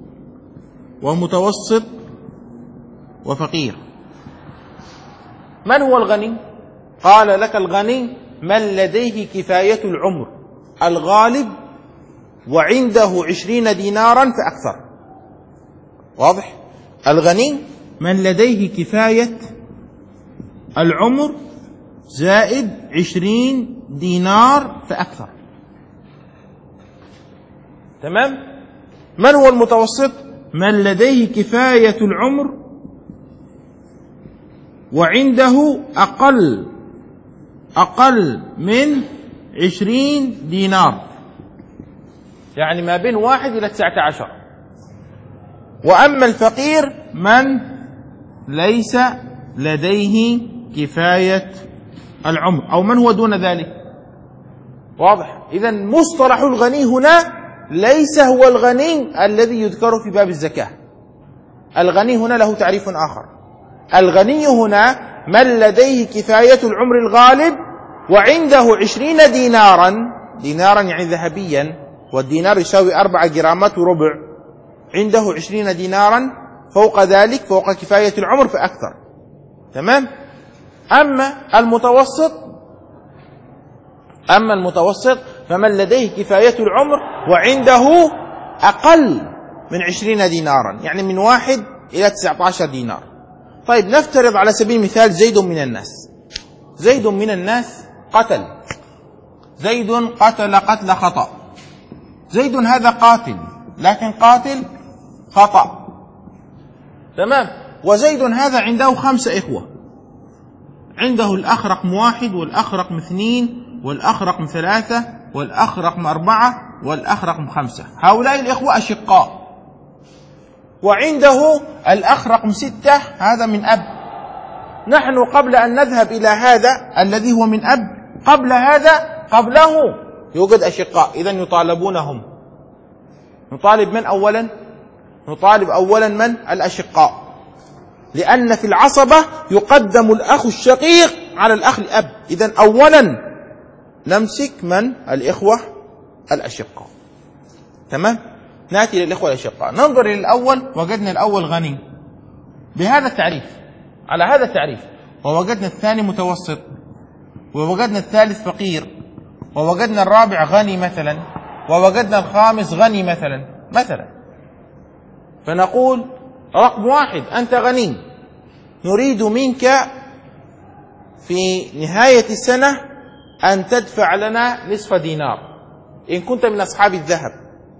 ومتوسط وفقير. من هو الغني؟ قال لك الغني من لديه كفاية العمر الغالب وعنده عشرين دينارا فأكثر. واضح؟ الغني من لديه كفاية العمر زائد عشرين دينار فأكثر. تمام؟ من هو المتوسط؟ من لديه كفاية العمر وعنده أقل أقل من عشرين دينار، يعني ما بين واحد إلى تسعة عشر. وأما الفقير من ليس لديه كفاية العمر أو من هو دون ذلك. واضح؟ إذن مصطلح الغني هنا ليس هو الغني الذي يذكر في باب الزكاة. الغني هنا له تعريف آخر. الغني هنا من لديه كفاية العمر الغالب وعنده عشرين دينارا، دينارا يعني ذهبيا، والدينار يساوي أربعة جرامات وربع، عنده عشرين دينارا فوق ذلك فوق كفاية العمر فأكثر. تمام؟ أما المتوسط أما المتوسط فمن لديه كفاية العمر وعنده أقل من عشرين دينارا، يعني من واحد إلى تسعة عشر دينار. طيب نفترض على سبيل المثال زيد من الناس. زيد من الناس قتل، زيد قتل قتل خطأ. زيد هذا قاتل، لكن قاتل خطأ. تمام؟ وزيد هذا عنده خمسة إخوة، عنده الأخ رقم واحد والأخ رقم اثنين والأخ رقم ثلاثة والأخ رقم أربعة والأخ رقم خمسة. هؤلاء الإخوة أشقاء. وعنده الأخ رقم ستة، هذا من أب. نحن قبل أن نذهب إلى هذا الذي هو من أب، قبل هذا قبله يوجد أشقاء، إذن يطالبونهم. نطالب من أولا؟ نطالب أولا من؟ الأشقاء، لأن في العصبة يقدم الأخ الشقيق على الأخ الأب. إذن أولا نمسك من؟ الإخوة الأشقاء. تمام؟ نأتي للإخوة الأشقاء، ننظر إلى الأول، وجدنا الأول غني بهذا التعريف، على هذا التعريف، ووجدنا الثاني متوسط، ووجدنا الثالث فقير، ووجدنا الرابع غني مثلا، ووجدنا الخامس غني مثلا مثلا فنقول رقم واحد أنت غني، نريد منك في نهاية السنة أن تدفع لنا نصف دينار إن كنت من أصحاب الذهب.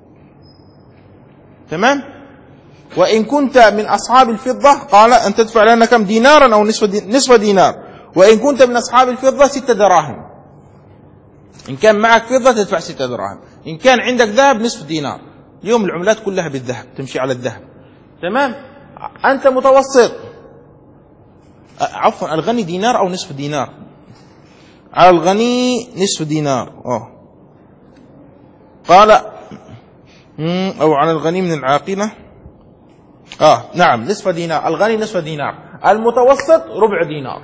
تمام؟ وإن كنت من أصحاب الفضة قال أن تدفع لنا كم؟ دينارا أو نصف دينار. وإن كنت من أصحاب الفضة ستة دراهم. إن كان معك فضة تدفع ستة دراهم، إن كان عندك ذهب نصف دينار. اليوم العملات كلها بالذهب، تمشي على الذهب. تمام؟ أنت متوسط، عفوا الغني دينار أو نصف دينار، على الغني نصف دينار. أوه. قال أو على الغني من العاقلة آه نعم نصف دينار، الغني نصف دينار، المتوسط ربع دينار،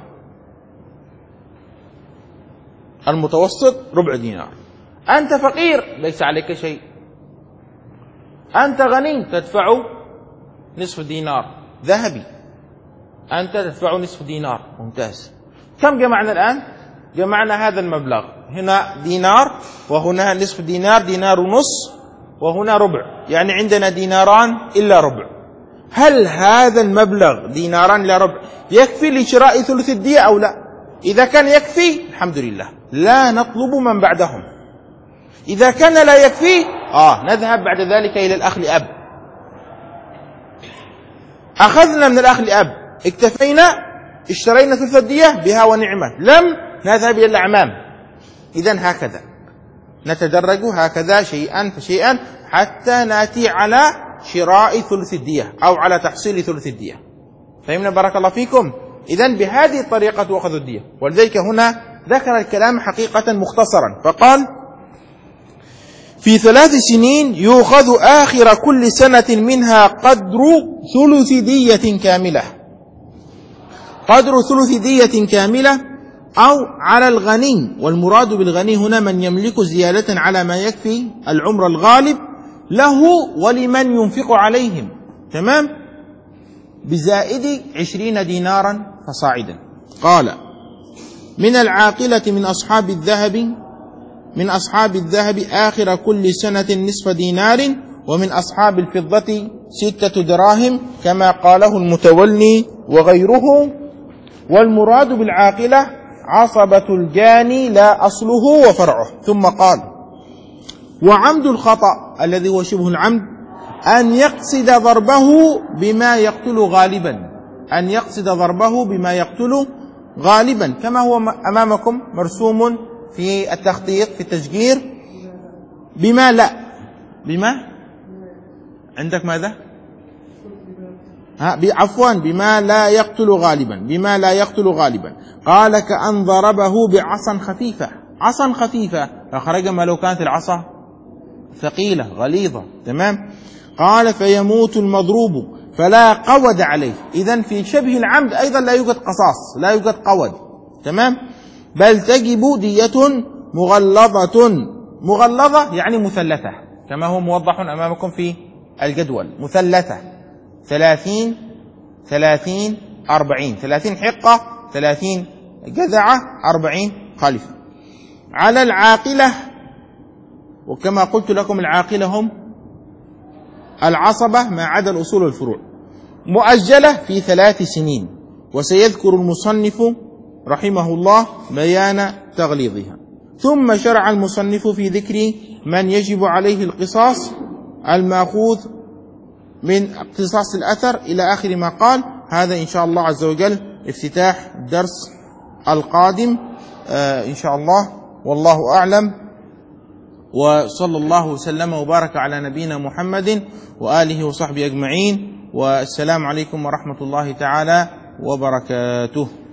المتوسط ربع دينار. أنت فقير ليس عليك شيء، أنت غني تدفع نصف دينار ذهبي، أنت تدفع نصف دينار. ممتاز. كم جمعنا الآن؟ جمعنا هذا المبلغ، هنا دينار وهنا نصف دينار، دينار ونص، وهنا ربع، يعني عندنا ديناران إلا ربع. هل هذا المبلغ ديناران إلا ربع يكفي لشراء ثلث الدية أو لا؟ إذا كان يكفي الحمد لله، لا نطلب من بعدهم. إذا كان لا يكفيه آه نذهب بعد ذلك إلى الأخ لأب. أخذنا من الأخ لأب، اكتفينا، اشترينا ثلث الدية بها ونعمة، لم نذهب إلى الأعمام. إذن هكذا نتدرج هكذا شيئا فشيئا حتى نأتي على شراء ثلث الدية أو على تحصيل ثلث الدية. فهمنا بارك الله فيكم؟ إذن بهذه الطريقة تؤخذ الدية. ولذلك هنا ذكر الكلام حقيقة مختصرا فقال: في ثلاث سنين يؤخذ آخر كل سنة منها قدر ثلث دية كاملة، قدر ثلث دية كاملة أو على الغني. والمراد بالغني هنا من يملك زيادة على ما يكفي العمر الغالب له ولمن ينفق عليهم، تمام، بزائد عشرين دينارا فصاعدا. قال: من العاقلة من أصحاب الذهب من أصحاب الذهب آخر كل سنة نصف دينار، ومن أصحاب الفضة ستة دراهم كما قاله المتولي وغيره. والمراد بالعاقلة عصبة الجاني لا أصله وفرعه. ثم قال: وعمد الخطأ الذي هو شبه العمد أن يقصد ضربه بما يقتل غالبا، أن يقصد ضربه بما يقتل غالبا كما هو أمامكم مرسوم في التخطيط في التشجير. بما لا بما عندك ماذا ها عفوا بما لا يقتل غالبا، بما لا يقتل غالبا. قال: كأن ضربه بعصا خفيفة، عصا خفيفة، فخرج ما لو كانت العصا ثقيلة غليظة، تمام. قال: فيموت المضروب فلا قود عليه. إذن في شبه العمد أيضا لا يوجد قصاص، لا يوجد قود، تمام، بل تجب دية مغلظة. مغلظة يعني مثلثة كما هو موضح أمامكم في الجدول، مثلثة، ثلاثين ثلاثين أربعين، ثلاثين حقة، ثلاثين جذعة، أربعين خالفة. على العاقلة، وكما قلت لكم العاقلة هم العصبة ما عدا الأصول والفروع، مؤجلة في ثلاث سنين. وسيذكر المصنف رحمه الله بيان تغليظها. ثم شرع المصنف في ذكر من يجب عليه القصاص المأخوذ من اقتصاص الأثر إلى آخر ما قال. هذا إن شاء الله عز وجل افتتاح الدرس القادم آه إن شاء الله، والله أعلم، وصلى الله وسلم وبارك على نبينا محمد وآله وصحبه أجمعين، والسلام عليكم ورحمة الله تعالى وبركاته.